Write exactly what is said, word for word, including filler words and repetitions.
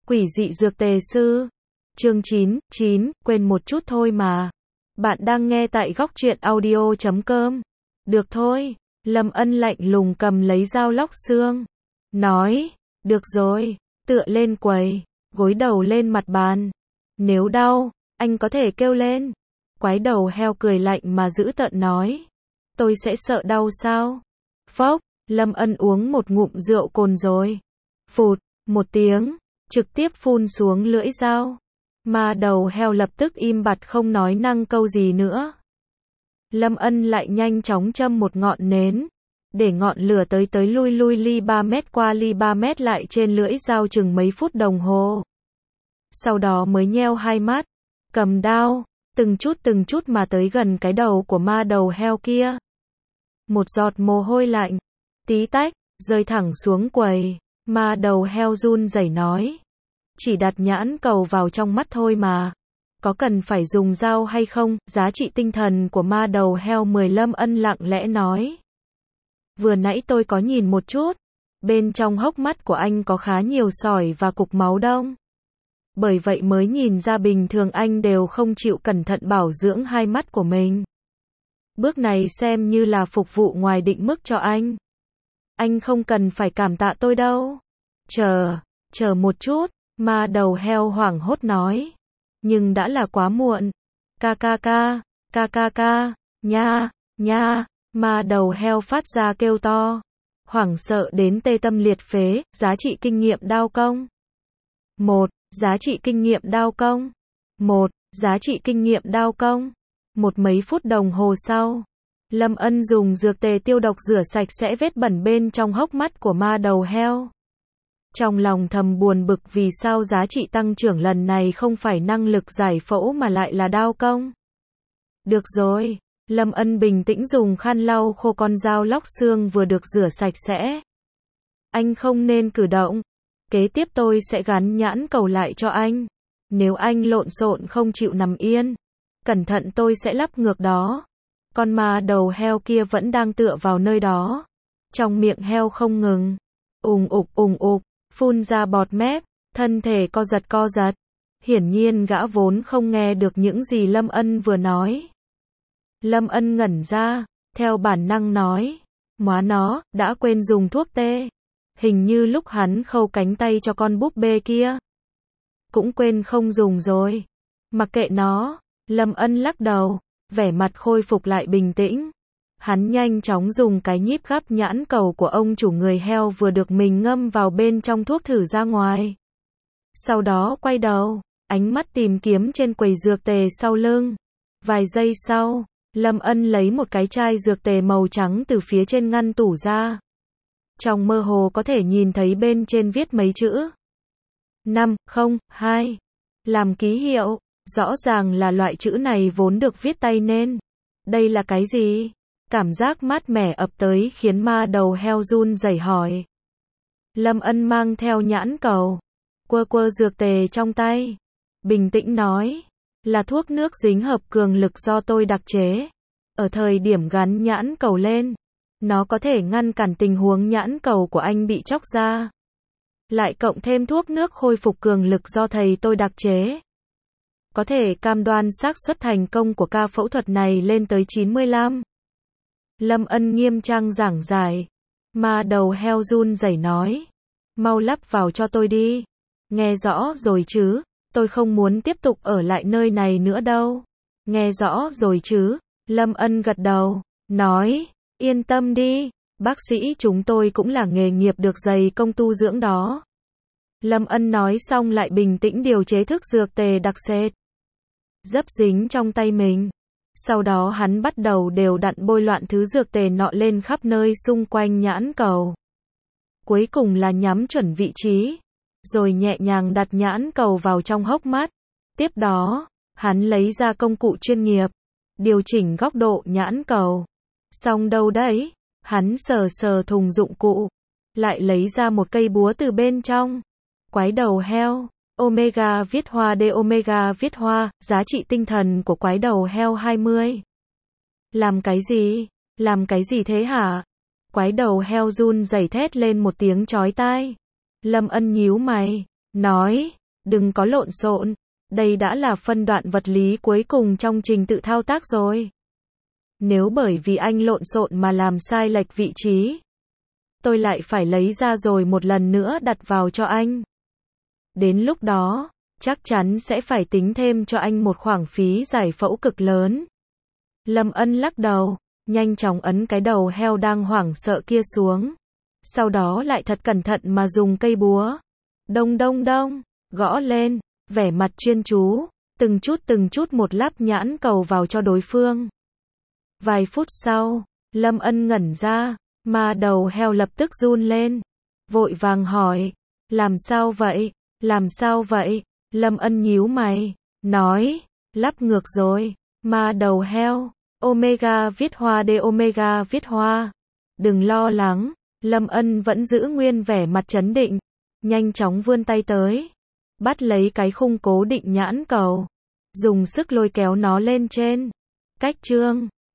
Quỷ dị dược tề sư. Chương chín, chín, quên một chút thôi mà. Bạn đang nghe tại góc truyện audio chấm com. Được thôi, Lâm Ân lạnh lùng cầm lấy dao lóc xương. Nói, được rồi, tựa lên quầy, gối đầu lên mặt bàn. Nếu đau, anh có thể kêu lên. Quái đầu heo cười lạnh mà dữ tợn nói. Tôi sẽ sợ đau sao? Phốc, Lâm Ân uống một ngụm rượu cồn rồi. Phụt, một tiếng, trực tiếp phun xuống lưỡi dao. Mà đầu heo lập tức im bặt không nói năng câu gì nữa. Lâm Ân lại nhanh chóng châm một ngọn nến, để ngọn lửa tới tới lui lui ly ba mét qua ly ba mét lại trên lưỡi dao chừng mấy phút đồng hồ. Sau đó mới nheo hai mắt, cầm đao, từng chút từng chút mà tới gần cái đầu của ma đầu heo kia. Một giọt mồ hôi lạnh, tí tách, rơi thẳng xuống quầy. Ma đầu heo run rẩy nói. Chỉ đặt nhãn cầu vào trong mắt thôi mà. Có cần phải dùng dao hay không? Giá trị tinh thần của ma đầu heo mười Lâm Ân lặng lẽ nói. Vừa nãy tôi có nhìn một chút. Bên trong hốc mắt của anh có khá nhiều sỏi và cục máu đông. Bởi vậy mới nhìn ra bình thường anh đều không chịu cẩn thận bảo dưỡng hai mắt của mình. Bước này xem như là phục vụ ngoài định mức cho anh. Anh không cần phải cảm tạ tôi đâu. Chờ, chờ một chút, ma đầu heo hoảng hốt nói. Nhưng đã là quá muộn. Ca ca ca, ca ca ca, nha, nha, ma đầu heo phát ra kêu to. Hoảng sợ đến tê tâm liệt phế, giá trị kinh nghiệm đao công. Một, giá trị kinh nghiệm đao công. Một, giá trị kinh nghiệm đao công. Một mấy phút đồng hồ sau. Lâm Ân dùng dược tề tiêu độc rửa sạch sẽ vết bẩn bên trong hốc mắt của ma đầu heo. Trong lòng thầm buồn bực vì sao giá trị tăng trưởng lần này không phải năng lực giải phẫu mà lại là đao công. Được rồi, Lâm Ân bình tĩnh dùng khăn lau khô con dao lóc xương vừa được rửa sạch sẽ. Anh không nên cử động. Kế tiếp tôi sẽ gắn nhãn cầu lại cho anh. Nếu anh lộn xộn không chịu nằm yên, cẩn thận tôi sẽ lắp ngược đó. Con ma đầu heo kia vẫn đang tựa vào nơi đó. Trong miệng heo không ngừng. Ùng ục ùng ục, phun ra bọt mép, thân thể co giật co giật. Hiển nhiên gã vốn không nghe được những gì Lâm Ân vừa nói. Lâm Ân ngẩn ra, theo bản năng nói. Móa nó, đã quên dùng thuốc tê. Hình như lúc hắn khâu cánh tay cho con búp bê kia. Cũng quên không dùng rồi. Mặc kệ nó, Lâm Ân lắc đầu. Vẻ mặt khôi phục lại bình tĩnh. Hắn nhanh chóng dùng cái nhíp gắp nhãn cầu của ông chủ người heo vừa được mình ngâm vào bên trong thuốc thử ra ngoài. Sau đó quay đầu, ánh mắt tìm kiếm trên quầy dược tề sau lưng. Vài giây sau, Lâm Ân lấy một cái chai dược tề màu trắng từ phía trên ngăn tủ ra. Trong mơ hồ có thể nhìn thấy bên trên viết mấy chữ. năm không hai. Làm ký hiệu. Rõ ràng là loại chữ này vốn được viết tay nên. Đây là cái gì? Cảm giác mát mẻ ập tới khiến ma đầu heo run rẩy hỏi. Lâm Ân mang theo nhãn cầu, quơ quơ dược tề trong tay. Bình tĩnh nói. Là thuốc nước dính hợp cường lực do tôi đặc chế. Ở thời điểm gắn nhãn cầu lên, nó có thể ngăn cản tình huống nhãn cầu của anh bị chóc ra. Lại cộng thêm thuốc nước khôi phục cường lực do thầy tôi đặc chế. Có thể cam đoan xác suất thành công của ca phẫu thuật này lên tới chín mươi lăm. Lâm Ân nghiêm trang giảng giải. Ma đầu heo run rẩy nói. Mau lắp vào cho tôi đi. Nghe rõ rồi chứ, tôi không muốn tiếp tục ở lại nơi này nữa đâu. Nghe rõ rồi chứ, Lâm Ân gật đầu, nói, yên tâm đi, bác sĩ chúng tôi cũng là nghề nghiệp được dày công tu dưỡng đó. Lâm Ân nói xong lại bình tĩnh điều chế thức dược tề đặc sệt. Dấp dính trong tay mình. Sau đó hắn bắt đầu đều đặn bôi loạn thứ dược tề nọ lên khắp nơi xung quanh nhãn cầu. Cuối cùng là nhắm chuẩn vị trí. Rồi nhẹ nhàng đặt nhãn cầu vào trong hốc mắt. Tiếp đó, hắn lấy ra công cụ chuyên nghiệp. Điều chỉnh góc độ nhãn cầu. Xong đâu đấy? Hắn sờ sờ thùng dụng cụ. Lại lấy ra một cây búa từ bên trong. Quái đầu heo. Omega viết hoa D Omega viết hoa, giá trị tinh thần của quái đầu heo hai mươi. Làm cái gì? Làm cái gì thế hả? Quái đầu heo run rẩy thét lên một tiếng chói tai. Lâm Ân nhíu mày, nói, đừng có lộn xộn, đây đã là phân đoạn vật lý cuối cùng trong trình tự thao tác rồi. Nếu bởi vì anh lộn xộn mà làm sai lệch vị trí, tôi lại phải lấy ra rồi một lần nữa đặt vào cho anh. Đến lúc đó, chắc chắn sẽ phải tính thêm cho anh một khoản phí giải phẫu cực lớn. Lâm Ân lắc đầu, nhanh chóng ấn cái đầu heo đang hoảng sợ kia xuống. Sau đó lại thật cẩn thận mà dùng cây búa. Đông đông đông, gõ lên, vẻ mặt chuyên chú, từng chút từng chút một lắp nhãn cầu vào cho đối phương. Vài phút sau, Lâm Ân ngẩn ra, mà đầu heo lập tức run lên. Vội vàng hỏi, làm sao vậy, làm sao vậy? Lâm Ân nhíu mày, nói, lắp ngược rồi, mà đầu heo, omega viết hoa d omega viết hoa. Đừng lo lắng, Lâm Ân vẫn giữ nguyên vẻ mặt trấn định, nhanh chóng vươn tay tới, bắt lấy cái khung cố định nhãn cầu, dùng sức lôi kéo nó lên trên. Cách chương